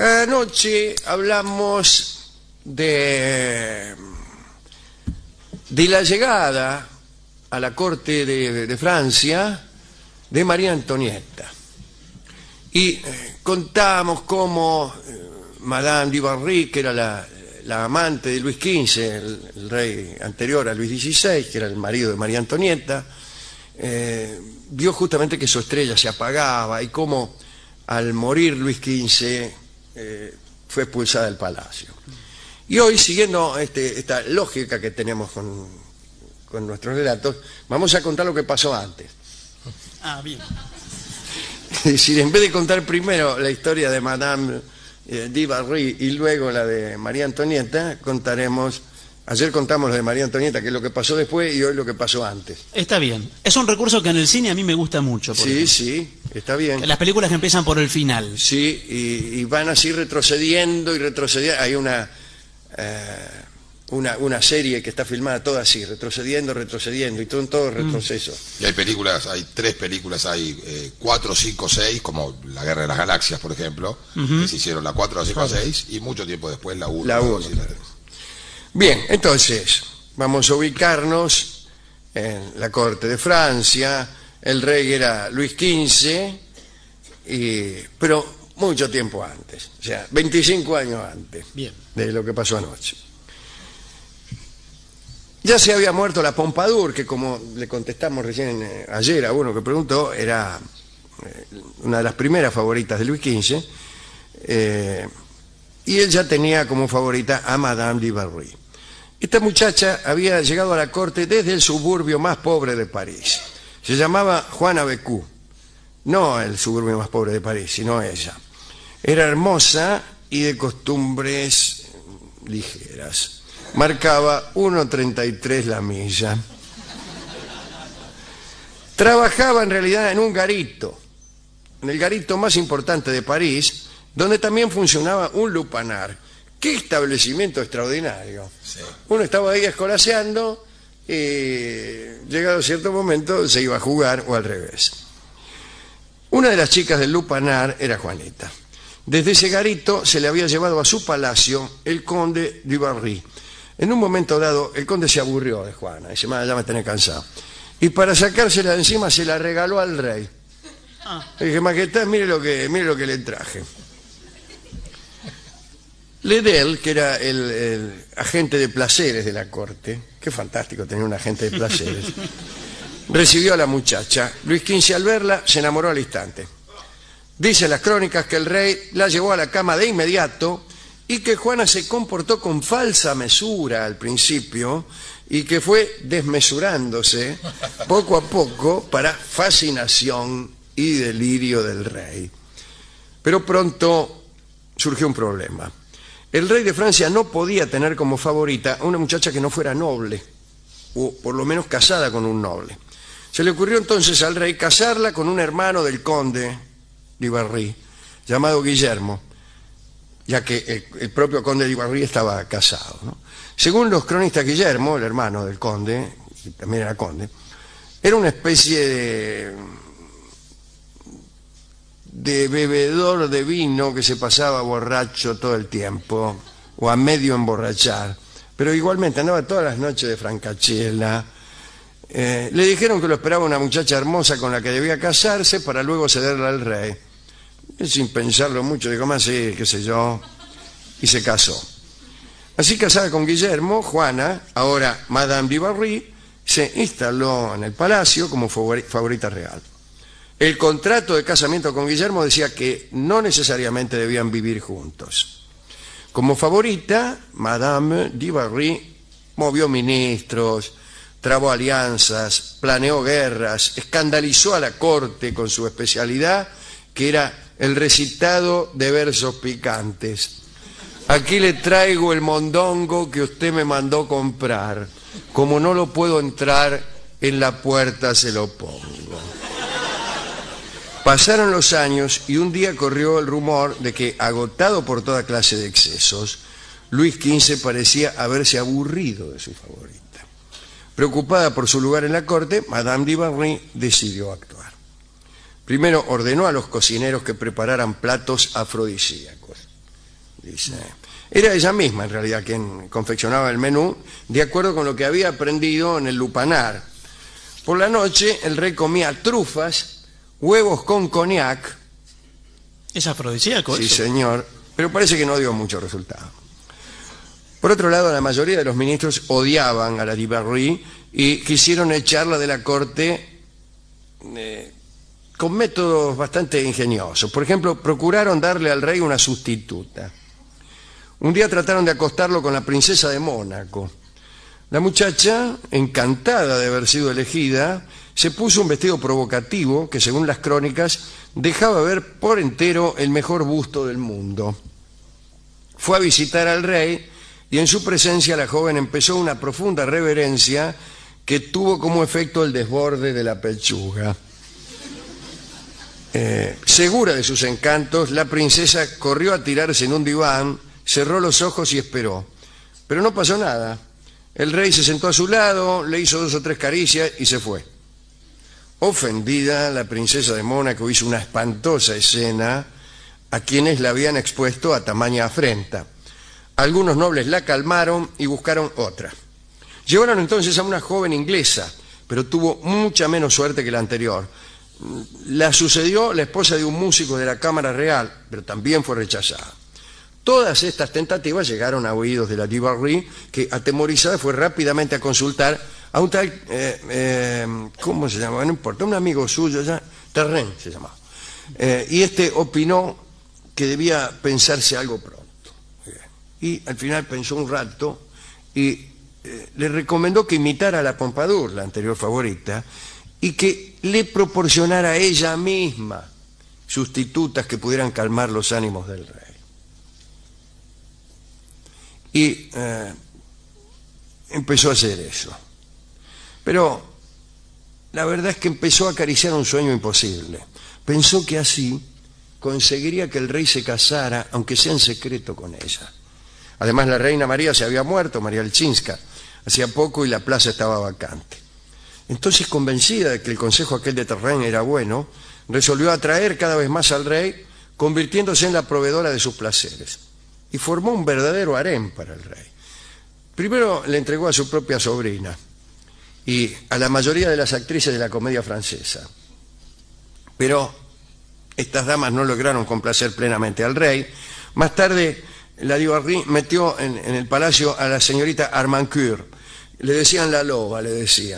Anoche hablamos de la llegada a la corte de Francia de María Antonieta. Y contamos cómo Madame du Barry, que era la amante de Luis XV, el rey anterior a Luis XVI, que era el marido de María Antonieta, vio justamente que su estrella se apagaba y cómo al morir Luis XV fue expulsada del palacio. Y hoy, siguiendo esta lógica que tenemos con nuestros relatos, vamos a contar lo que pasó antes. Ah, bien. Es decir, en vez de contar primero la historia de Madame du Barry y luego la de María Antonieta, contaremos... Ayer contamos lo de María Antonieta, que es lo que pasó después, y hoy lo que pasó antes. Está bien. Es un recurso que en el cine a mí me gusta mucho. Sí, sí, está bien. Las películas que empiezan por el final. Sí, y van así retrocediendo y retrocediendo. Hay una serie que está filmada toda así, retrocediendo, y todo retroceso. Y hay películas, hay 3 películas, hay 4, 5, 6, como La Guerra de las Galaxias, por ejemplo, que se hicieron la 4, la 5, la 6, y mucho tiempo después la 1, la 2 y la 3. Bien, entonces, vamos a ubicarnos en la corte de Francia. El rey era Luis XV, pero mucho tiempo antes, o sea, 25 años antes. Bien. De lo que pasó anoche. Ya se había muerto la Pompadour, que como le contestamos recién ayer a uno que preguntó, era una de las primeras favoritas de Luis XV, y él ya tenía como favorita a Madame du Barry. Esta muchacha había llegado a la corte desde el suburbio más pobre de París. Se llamaba Juana Bécu. No el suburbio más pobre de París, sino ella. Era hermosa y de costumbres ligeras. Marcaba 1,33 la milla. Trabajaba en realidad en un garito, en el garito más importante de París, donde también funcionaba un lupanar. ¡Qué establecimiento extraordinario! Sí. Uno estaba ahí escolaseando y llegado a cierto momento se iba a jugar o al revés. Una de las chicas del lupanar era Juanita. Desde ese garito se le había llevado a su palacio el conde du Barry. En un momento dado el conde se aburrió de Juana, dice, ya me tenés cansado. Y para sacársela de encima se la regaló al rey. Le dije, majestad, mire lo que le traje. Ledel, que era el agente de placeres de la corte, qué fantástico tener un agente de placeres, recibió a la muchacha. Luis XV al verla se enamoró al instante. Dicen las crónicas que el rey la llevó a la cama de inmediato y que Juana se comportó con falsa mesura al principio y que fue desmesurándose poco a poco para fascinación y delirio del rey. Pero pronto surgió un problema. El rey de Francia no podía tener como favorita a una muchacha que no fuera noble, o por lo menos casada con un noble. Se le ocurrió entonces al rey casarla con un hermano del conde du Barry, llamado Guillermo, ya que el propio conde du Barry estaba casado, ¿no? Según los cronistas, Guillermo, el hermano del conde, y también era conde, era una especie de bebedor de vino que se pasaba borracho todo el tiempo, o a medio emborrachar, pero igualmente andaba todas las noches de francachela. Le dijeron que lo esperaba una muchacha hermosa con la que debía casarse para luego cederla al rey. Y sin pensarlo mucho, dijo, más sí, qué sé yo, y se casó. Así, casada con Guillermo, Juana, ahora Madame du Barry, se instaló en el palacio como favorita real. El contrato de casamiento con Guillermo decía que no necesariamente debían vivir juntos. Como favorita, Madame du Barry movió ministros, trabó alianzas, planeó guerras, escandalizó a la corte con su especialidad, que era el recitado de versos picantes. Aquí le traigo el mondongo que usted me mandó comprar. Como no lo puedo entrar, en la puerta se lo pongo. Pasaron los años y un día corrió el rumor de que, agotado por toda clase de excesos, Luis XV parecía haberse aburrido de su favorita. Preocupada por su lugar en la corte, Madame du Barry decidió actuar. Primero ordenó a los cocineros que prepararan platos afrodisíacos. dice. Era ella misma, en realidad, quien confeccionaba el menú, de acuerdo con lo que había aprendido en el lupanar. Por la noche, el rey comía trufas, huevos con cognac. ¿Es afrodisíaco Sí, eso? señor, pero parece que no dio mucho resultado. Por otro lado, la mayoría de los ministros odiaban a la Dubarry y quisieron echarla de la corte con métodos bastante ingeniosos. Por ejemplo, procuraron darle al rey una sustituta. Un día trataron de acostarlo con la princesa de Mónaco. La muchacha, encantada de haber sido elegida, se puso un vestido provocativo que, según las crónicas, dejaba ver por entero el mejor busto del mundo. Fue a visitar al rey y en su presencia la joven empezó una profunda reverencia que tuvo como efecto el desborde de la pechuga. Segura de sus encantos, la princesa corrió a tirarse en un diván, cerró los ojos y esperó. Pero no pasó nada. El rey se sentó a su lado, le hizo 2 o 3 caricias y se fue. Ofendida, la princesa de Mónaco hizo una espantosa escena a quienes la habían expuesto a tamaña afrenta. Algunos nobles la calmaron y buscaron otra. Llevaron entonces a una joven inglesa, pero tuvo mucha menos suerte que la anterior. La sucedió la esposa de un músico de la Cámara Real, pero también fue rechazada. Todas estas tentativas llegaron a oídos de la Dubarry, que, atemorizada, fue rápidamente a consultar a un tal, ¿cómo se llamaba? No importa, un amigo suyo, ya, Terren se llamaba. Y este opinó que debía pensarse algo pronto. Y al final pensó un rato y le recomendó que imitara a la Pompadour, la anterior favorita, y que le proporcionara a ella misma sustitutas que pudieran calmar los ánimos del rey. Y empezó a hacer eso. Pero la verdad es que empezó a acariciar un sueño imposible. Pensó que así conseguiría que el rey se casara, aunque sea en secreto, con ella. Además, la reina María se había muerto, María Leszczyńska, hacía poco, y la plaza estaba vacante. Entonces, convencida de que el consejo aquel de Terren era bueno, resolvió atraer cada vez más al rey, convirtiéndose en la proveedora de sus placeres. Y formó un verdadero harén para el rey. Primero le entregó a su propia sobrina y a la mayoría de las actrices de la comedia francesa. Pero estas damas no lograron complacer plenamente al rey. Más tarde, la Dubarry metió en el palacio a la señorita Armancourt. Le decían la loba, le decían.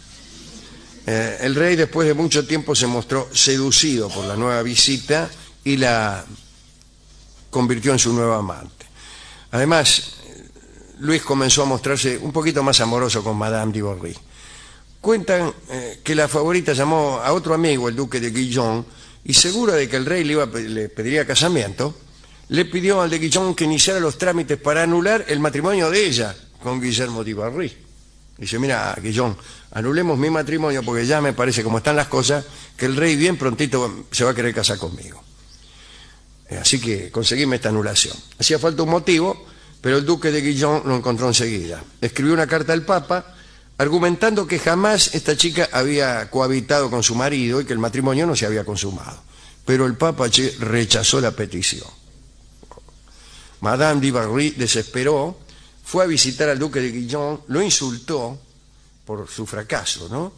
El rey, después de mucho tiempo, se mostró seducido por la nueva visita y la convirtió en su nueva amante. Además, Luis comenzó a mostrarse un poquito más amoroso con Madame Dubarry. Cuentan que la favorita llamó a otro amigo, el duque de Guillon, y segura de que el rey le pediría casamiento, le pidió al de Guillon que iniciara los trámites para anular el matrimonio de ella con Guillermo Dubarry. Dice: mira, Guillon, anulemos mi matrimonio porque ya me parece, como están las cosas, que el rey bien prontito se va a querer casar conmigo. Así que conseguime esta anulación. Hacía falta un motivo, pero el duque de Guillon lo encontró enseguida. Escribió una carta al Papa argumentando que jamás esta chica había cohabitado con su marido y que el matrimonio no se había consumado. Pero el Papa rechazó la petición. Madame Dubarry desesperó, fue a visitar al duque de Guillon, lo insultó por su fracaso, ¿no?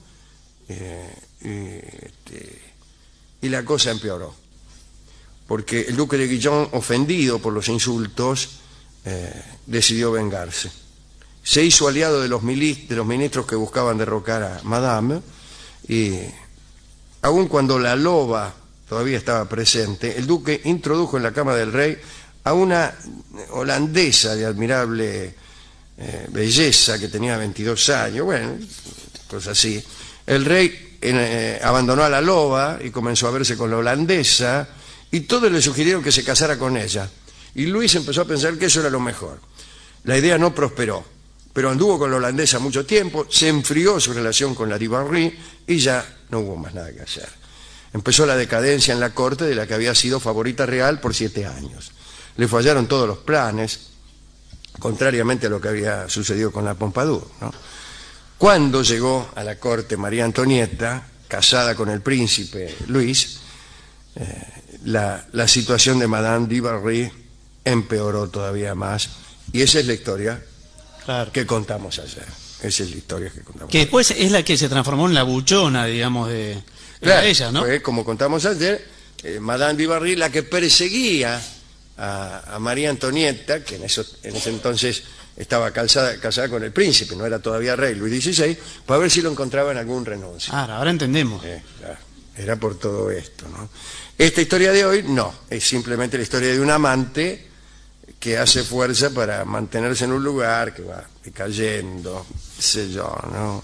Y la cosa empeoró, porque el duque de Guillon, ofendido por los insultos, decidió vengarse. Se hizo aliado de los ministros que buscaban derrocar a Madame, y aun cuando la loba todavía estaba presente, el duque introdujo en la cama del rey a una holandesa de admirable belleza que tenía 22 años, bueno, cosas así. El rey abandonó a la loba y comenzó a verse con la holandesa, y todos le sugirieron que se casara con ella. Y Luis empezó a pensar que eso era lo mejor. La idea no prosperó, pero anduvo con la holandesa mucho tiempo, se enfrió su relación con la Dubarry y ya no hubo más nada que hacer. Empezó la decadencia en la corte de la que había sido favorita real por 7 años. Le fallaron todos los planes, contrariamente a lo que había sucedido con la Pompadour, ¿no? Cuando llegó a la corte María Antonieta, casada con el príncipe Luis, la situación de Madame Dubarry empeoró todavía más. Y esa es la historia Claro. que contamos ayer. Esa es la historia que contamos Que ayer. después es la que se transformó en la buchona, digamos, de Claro, ella, ¿no? fue, como contamos ayer, Madame Bovary la que perseguía a María Antonieta, que en ese entonces estaba casada con el príncipe, no era todavía rey, Luis XVI, para ver si lo encontraba en algún renuncio. Ahora entendemos. Claro, era por todo esto, ¿no? Esta historia de hoy, no, es simplemente la historia de un amante que hace fuerza para mantenerse en un lugar, que va decayendo, qué sé yo, ¿no?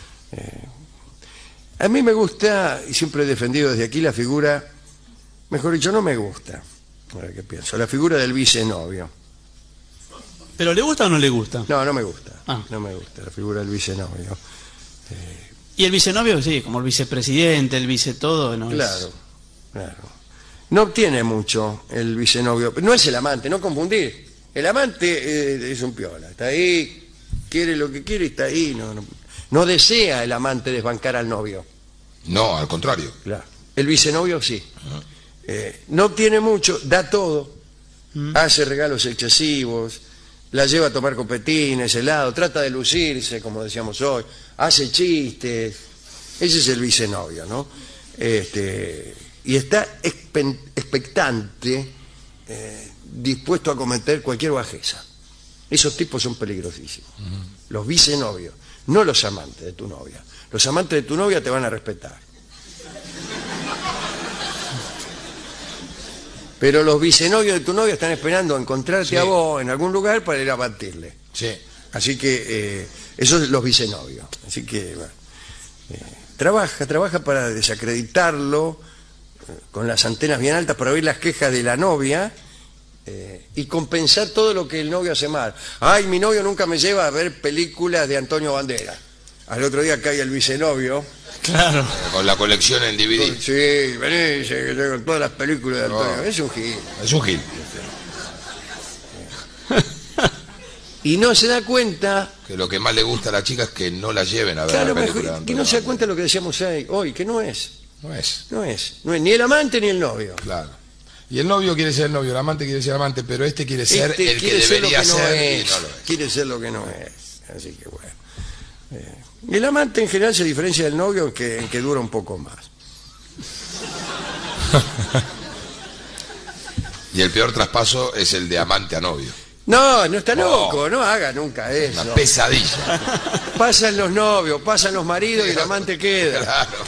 A mí me gusta, y siempre he defendido desde aquí la figura, mejor dicho, no me gusta, a ver qué pienso, la figura del vicenovio. ¿Pero le gusta o no le gusta? No me gusta, Ah. no me gusta la figura del vicenovio. Y el vicenovio, sí, como el vicepresidente, el vice todo, ¿no? Claro, claro. No obtiene mucho el vicenovio, no es el amante, no confundir. El amante es un piola, está ahí, quiere lo que quiere y está ahí, no desea el amante desbancar al novio. No, al contrario. Claro. El vicenovio sí. No obtiene mucho, da todo, hace regalos excesivos, la lleva a tomar copetines, helado, trata de lucirse, como decíamos hoy, hace chistes. Ese es el vicenovio, ¿no? Y está expectante, dispuesto a cometer cualquier bajeza. Esos tipos son peligrosísimos. Los vicenovios, no los amantes de tu novia. Los amantes de tu novia te van a respetar. Pero los vicenovios de tu novia están esperando encontrarte a vos en algún lugar para ir a batirle. Sí. Así que esos son los vicenovios. Así que bueno, trabaja para desacreditarlo, con las antenas bien altas para oír las quejas de la novia y compensar todo lo que el novio hace mal. Ay, mi novio nunca me lleva a ver películas de Antonio Banderas. Al otro día cae el vicenovio. Claro. Con la colección en DVD. Sí, vení, que tengo todas las películas de Antonio. No. Es un gil. Es un gil. Y no se da cuenta, Que lo que más le gusta a la chica es que no la lleven a ver claro, la película de que Antonio no se da Banderas. cuenta de lo que decíamos hoy, que no es. No es. No es ni el amante ni el novio. Claro. Y el novio quiere ser el novio, el amante quiere ser el amante, pero este quiere ser Este el que quiere ser lo debería que no ser es, y no lo es. quiere ser lo que no es. Así que bueno. El amante en general se diferencia del novio en que dura un poco más. Y el peor traspaso es el de amante a novio. No está loco, no haga nunca eso. Una pesadilla. Pasan los novios, pasan los maridos y el amante queda. Claro.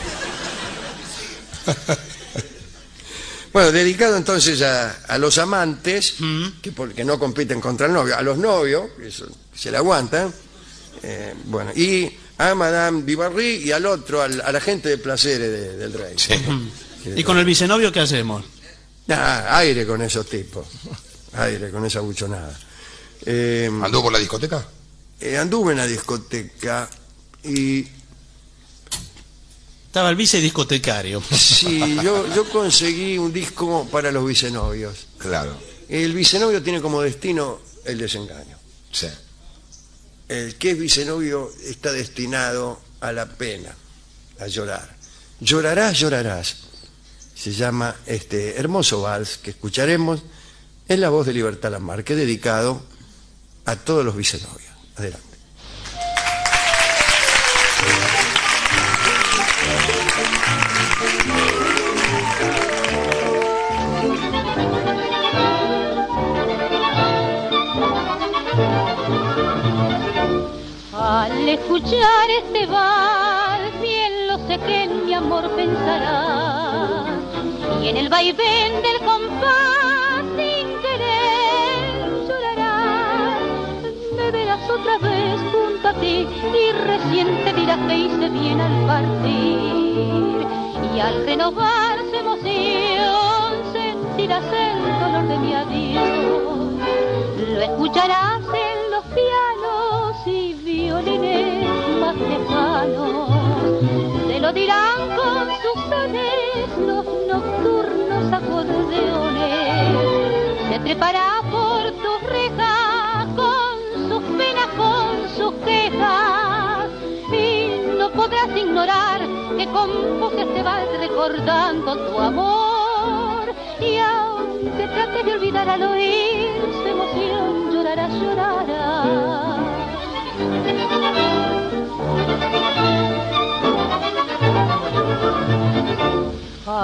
Bueno, dedicado entonces a los amantes, que no compiten contra el novio, a los novios, que se le aguantan, bueno, y a Madame Bovary y al otro, al agente de placeres del rey. Sí. ¿Y con el vicenovio qué hacemos? Aire con esos tipos, aire con esa buchonada. ¿Andó por la discoteca? Anduve en la discoteca y Estaba el vice discotecario. sí, yo conseguí un disco para los vicenovios. Claro. El vicenovio tiene como destino el desengaño. Sí. El que es vicenovio está destinado a la pena, a llorar. Llorarás, llorarás. Se llama este hermoso vals que escucharemos en la voz de Libertad Lamarque, dedicado a todos los vicenovios. Adelante. Al escuchar este vals, bien lo sé que en mi amor pensarás, y en el vaivén del compás sin querer llorarás. Me verás otra vez junto a ti y recién te dirás que hice bien al partir, y al renovar su emoción sentirás el dolor de mi adiós. Lo escucharás en los pianos y violines más lejanos, te lo dirán con sus sones los nocturnos acordeones. Se trepará por tus rejas con sus penas, con sus quejas, y no podrás ignorar que compuse este vals recordando tu amor. Y aunque trates de olvidar al oír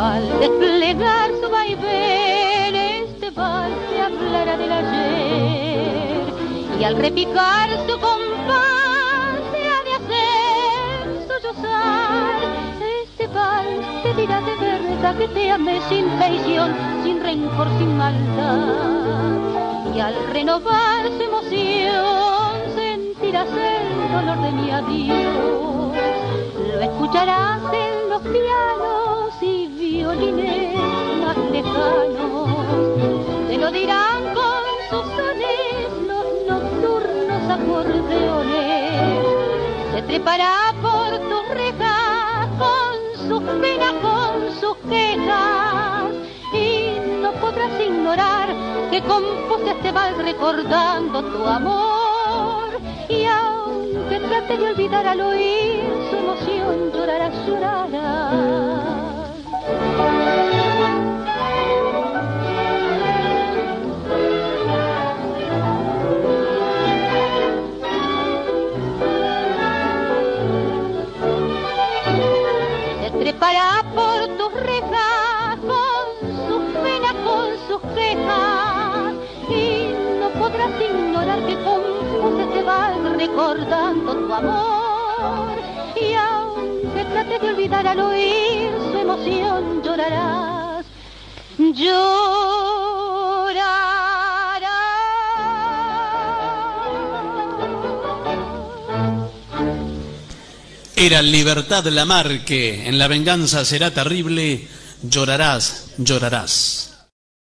Al desplegar su vaivén, este vals te hablará del ayer, y al repicar su compás se ha de hacer sollozar. Este vals te dirá de verdad que te amé sin traición, sin rencor, sin maldad, y al renovar su emoción sentirás el dolor de mi adiós. Lo escucharás en los pianos y violines más lejanos, te lo dirán con sus sones los nocturnos acordeones. Se trepará por tus rejas con sus penas, con sus quejas, y no podrás ignorar que compuse este vals recordando tu amor. Y aunque trate de olvidar al oír su emoción, llorarás, llorarás. Se trepará por tus rejas con sus penas, con sus quejas, y no podrás ignorar que compuse este vals recordando tu amor. Y aunque trates de olvidar al oír su emoción, llorarás, llorarás. Era Libertad Lamarque, en La venganza será terrible, llorarás, llorarás.